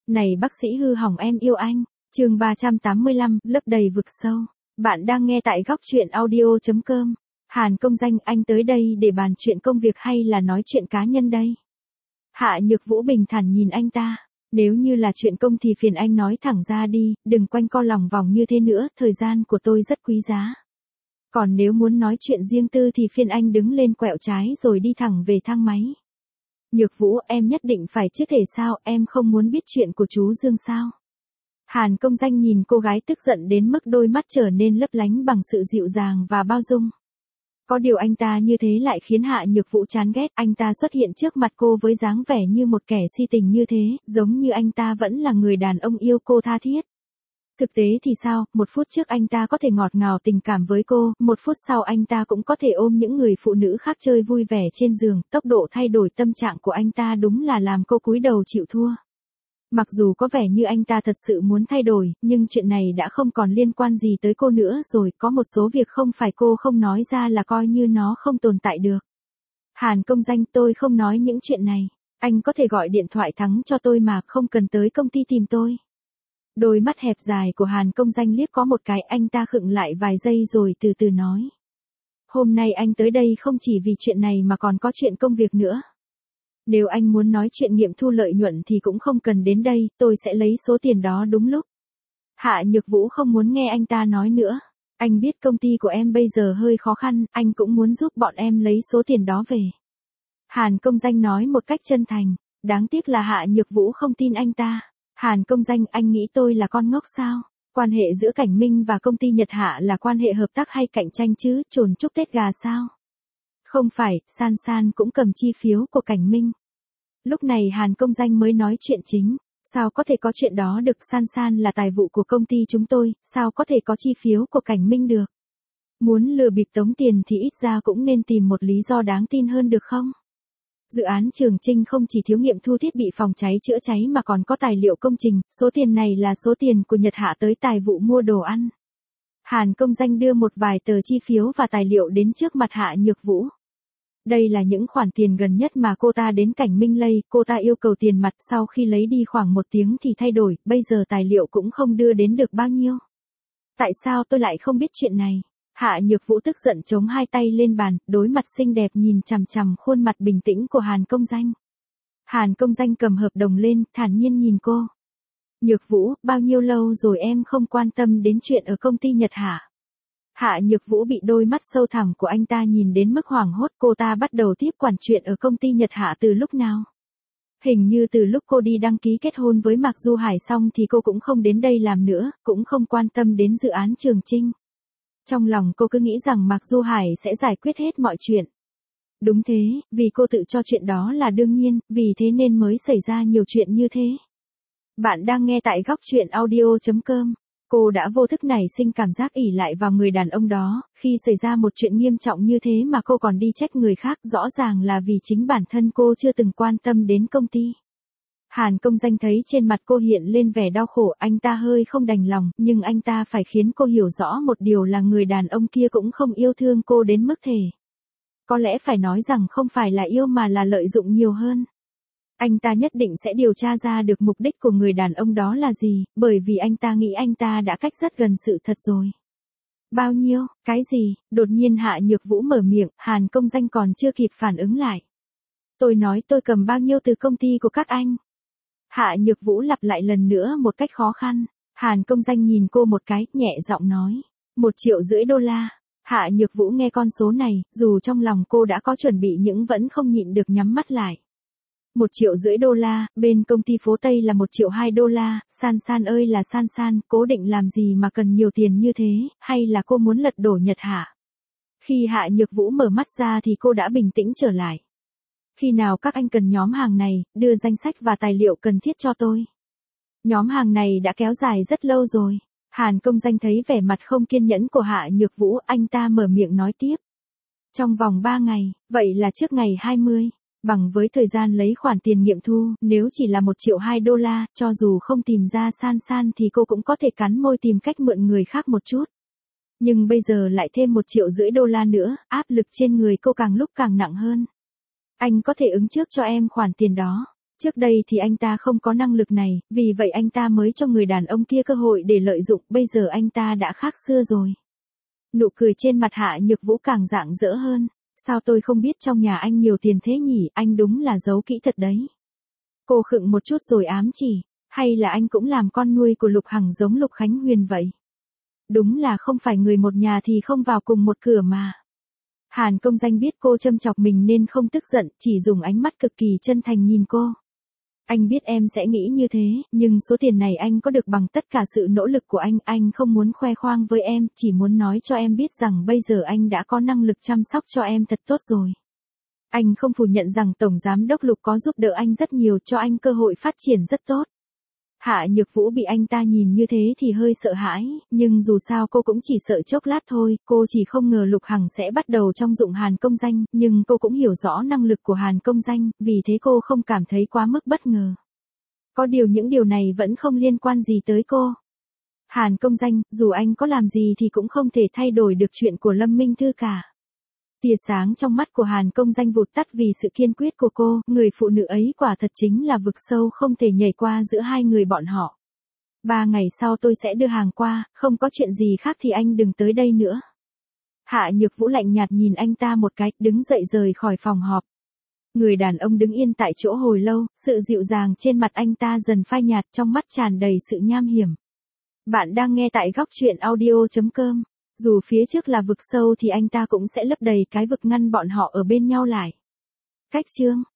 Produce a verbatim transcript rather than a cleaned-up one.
Này bác sĩ hư hỏng em yêu anh. Chương ba trăm tám mươi lăm, lấp đầy vực sâu. Bạn đang nghe tại góc truyện audio chấm com. Hàn Công Danh, anh tới đây để bàn chuyện công việc hay là nói chuyện cá nhân đây? Hạ Nhược Vũ bình thản nhìn anh ta. Nếu như là chuyện công thì phiền anh nói thẳng ra đi, đừng quanh co lòng vòng như thế nữa, thời gian của tôi rất quý giá. Còn nếu muốn nói chuyện riêng tư thì phiền anh đứng lên quẹo trái rồi đi thẳng về thang máy. Nhược Vũ, em nhất định phải chứ thể sao, em không muốn biết chuyện của chú Dương sao? Hàn Công Danh nhìn cô gái tức giận đến mức đôi mắt trở nên lấp lánh bằng sự dịu dàng và bao dung. Có điều anh ta như thế lại khiến Hạ Nhược Vũ chán ghét, anh ta xuất hiện trước mặt cô với dáng vẻ như một kẻ si tình như thế, giống như anh ta vẫn là người đàn ông yêu cô tha thiết. Thực tế thì sao, một phút trước anh ta có thể ngọt ngào tình cảm với cô, một phút sau anh ta cũng có thể ôm những người phụ nữ khác chơi vui vẻ trên giường, tốc độ thay đổi tâm trạng của anh ta đúng là làm cô cúi đầu chịu thua. Mặc dù có vẻ như anh ta thật sự muốn thay đổi, nhưng chuyện này đã không còn liên quan gì tới cô nữa rồi, có một số việc không phải cô không nói ra là coi như nó không tồn tại được. Hàn Công Danh, tôi không nói những chuyện này, anh có thể gọi điện thoại thắng cho tôi mà, không cần tới công ty tìm tôi. Đôi mắt hẹp dài của Hàn Công Danh liếc có một cái, anh ta khựng lại vài giây rồi từ từ nói. Hôm nay anh tới đây không chỉ vì chuyện này mà còn có chuyện công việc nữa. Nếu anh muốn nói chuyện nghiệm thu lợi nhuận thì cũng không cần đến đây, tôi sẽ lấy số tiền đó đúng lúc. Hạ Nhược Vũ không muốn nghe anh ta nói nữa. Anh biết công ty của em bây giờ hơi khó khăn, anh cũng muốn giúp bọn em lấy số tiền đó về. Hàn Công Danh nói một cách chân thành, đáng tiếc là Hạ Nhược Vũ không tin anh ta. Hàn Công Danh, anh nghĩ tôi là con ngốc sao? Quan hệ giữa Cảnh Minh và công ty Nhật Hạ là quan hệ hợp tác hay cạnh tranh chứ, trồn chúc Tết gà sao? Không phải, San San cũng cầm chi phiếu của Cảnh Minh. Lúc này Hàn Công Danh mới nói chuyện chính. Sao có thể có chuyện đó được, San San là tài vụ của công ty chúng tôi, sao có thể có chi phiếu của Cảnh Minh được? Muốn lừa bịp tống tiền thì ít ra cũng nên tìm một lý do đáng tin hơn được không? Dự án Trường Chinh không chỉ thiếu nghiệm thu thiết bị phòng cháy chữa cháy mà còn có tài liệu công trình, số tiền này là số tiền của Nhật Hạ tới tài vụ mua đồ ăn. Hàn Công Danh đưa một vài tờ chi phiếu và tài liệu đến trước mặt Hạ Nhược Vũ. Đây là những khoản tiền gần nhất mà cô ta đến Cảnh Minh lây, cô ta yêu cầu tiền mặt, sau khi lấy đi khoảng một tiếng thì thay đổi, bây giờ tài liệu cũng không đưa đến được bao nhiêu. Tại sao tôi lại không biết chuyện này? Hạ Nhược Vũ tức giận chống hai tay lên bàn, đối mặt xinh đẹp nhìn chằm chằm khuôn mặt bình tĩnh của Hàn Công Danh. Hàn Công Danh cầm hợp đồng lên, thản nhiên nhìn cô. Nhược Vũ, bao nhiêu lâu rồi em không quan tâm đến chuyện ở công ty Nhật Hạ? Hạ Nhược Vũ bị đôi mắt sâu thẳm của anh ta nhìn đến mức hoảng hốt, cô ta bắt đầu tiếp quản chuyện ở công ty Nhật Hạ từ lúc nào? Hình như từ lúc cô đi đăng ký kết hôn với Mạc Du Hải xong thì cô cũng không đến đây làm nữa, cũng không quan tâm đến dự án Trường Chinh. Trong lòng cô cứ nghĩ rằng Mạc Du Hải sẽ giải quyết hết mọi chuyện. Đúng thế, vì cô tự cho chuyện đó là đương nhiên, vì thế nên mới xảy ra nhiều chuyện như thế. Bạn đang nghe tại góc truyện audio chấm com. Cô đã vô thức nảy sinh cảm giác ỷ lại vào người đàn ông đó, khi xảy ra một chuyện nghiêm trọng như thế mà cô còn đi trách người khác, rõ ràng là vì chính bản thân cô chưa từng quan tâm đến công ty. Hàn Công Danh thấy trên mặt cô hiện lên vẻ đau khổ, anh ta hơi không đành lòng, nhưng anh ta phải khiến cô hiểu rõ một điều là người đàn ông kia cũng không yêu thương cô đến mức thể. Có lẽ phải nói rằng không phải là yêu mà là lợi dụng nhiều hơn. Anh ta nhất định sẽ điều tra ra được mục đích của người đàn ông đó là gì, bởi vì anh ta nghĩ anh ta đã cách rất gần sự thật rồi. Bao nhiêu, cái gì, đột nhiên Hạ Nhược Vũ mở miệng, Hàn Công Danh còn chưa kịp phản ứng lại. Tôi nói tôi cầm bao nhiêu từ công ty của các anh. Hạ Nhược Vũ lặp lại lần nữa một cách khó khăn. Hàn Công Danh nhìn cô một cái, nhẹ giọng nói. Một triệu rưỡi đô la. Hạ Nhược Vũ nghe con số này, dù trong lòng cô đã có chuẩn bị nhưng vẫn không nhịn được nhắm mắt lại. Một triệu rưỡi đô la, bên công ty phố Tây là một triệu hai đô la, San San ơi là San San, cố định làm gì mà cần nhiều tiền như thế, hay là cô muốn lật đổ Nhật Hạ? Khi Hạ Nhược Vũ mở mắt ra thì cô đã bình tĩnh trở lại. Khi nào các anh cần nhóm hàng này, đưa danh sách và tài liệu cần thiết cho tôi. Nhóm hàng này đã kéo dài rất lâu rồi. Hàn Công Danh thấy vẻ mặt không kiên nhẫn của Hạ Nhược Vũ, anh ta mở miệng nói tiếp. Trong vòng ba ngày, vậy là trước ngày hai mươi. Bằng với thời gian lấy khoản tiền nghiệm thu, nếu chỉ là một triệu hai đô la, cho dù không tìm ra San San thì cô cũng có thể cắn môi tìm cách mượn người khác một chút. Nhưng bây giờ lại thêm một triệu rưỡi đô la nữa, áp lực trên người cô càng lúc càng nặng hơn. Anh có thể ứng trước cho em khoản tiền đó. Trước đây thì anh ta không có năng lực này, vì vậy anh ta mới cho người đàn ông kia cơ hội để lợi dụng, bây giờ anh ta đã khác xưa rồi. Nụ cười trên mặt Hạ Nhược Vũ càng rạng rỡ hơn. Sao tôi không biết trong nhà anh nhiều tiền thế nhỉ, anh đúng là giấu kỹ thật đấy. Cô khựng một chút rồi ám chỉ, hay là anh cũng làm con nuôi của Lục Hằng giống Lục Khánh Huyền vậy? Đúng là không phải người một nhà thì không vào cùng một cửa mà. Hàn Công Danh biết cô châm chọc mình nên không tức giận, chỉ dùng ánh mắt cực kỳ chân thành nhìn cô. Anh biết em sẽ nghĩ như thế, nhưng số tiền này anh có được bằng tất cả sự nỗ lực của anh, anh không muốn khoe khoang với em, chỉ muốn nói cho em biết rằng bây giờ anh đã có năng lực chăm sóc cho em thật tốt rồi. Anh không phủ nhận rằng Tổng Giám đốc Lục có giúp đỡ anh rất nhiều, cho anh cơ hội phát triển rất tốt. Hạ Nhược Vũ bị anh ta nhìn như thế thì hơi sợ hãi, nhưng dù sao cô cũng chỉ sợ chốc lát thôi, cô chỉ không ngờ Lục Hằng sẽ bắt đầu trong dụng Hàn Công Danh, nhưng cô cũng hiểu rõ năng lực của Hàn Công Danh, vì thế cô không cảm thấy quá mức bất ngờ. Có điều những điều này vẫn không liên quan gì tới cô. Hàn Công Danh, dù anh có làm gì thì cũng không thể thay đổi được chuyện của Lâm Minh Thư cả. Tia sáng trong mắt của Hàn Công Danh vụt tắt vì sự kiên quyết của cô, người phụ nữ ấy quả thật chính là vực sâu không thể nhảy qua giữa hai người bọn họ. Ba ngày sau tôi sẽ đưa hàng qua, không có chuyện gì khác thì anh đừng tới đây nữa. Hạ Nhược Vũ lạnh nhạt nhìn anh ta một cái, đứng dậy rời khỏi phòng họp. Người đàn ông đứng yên tại chỗ hồi lâu, sự dịu dàng trên mặt anh ta dần phai nhạt, trong mắt tràn đầy sự nham hiểm. Bạn đang nghe tại góc truyện audio chấm com. Dù phía trước là vực sâu thì anh ta cũng sẽ lấp đầy cái vực ngăn bọn họ ở bên nhau lại. Cách chương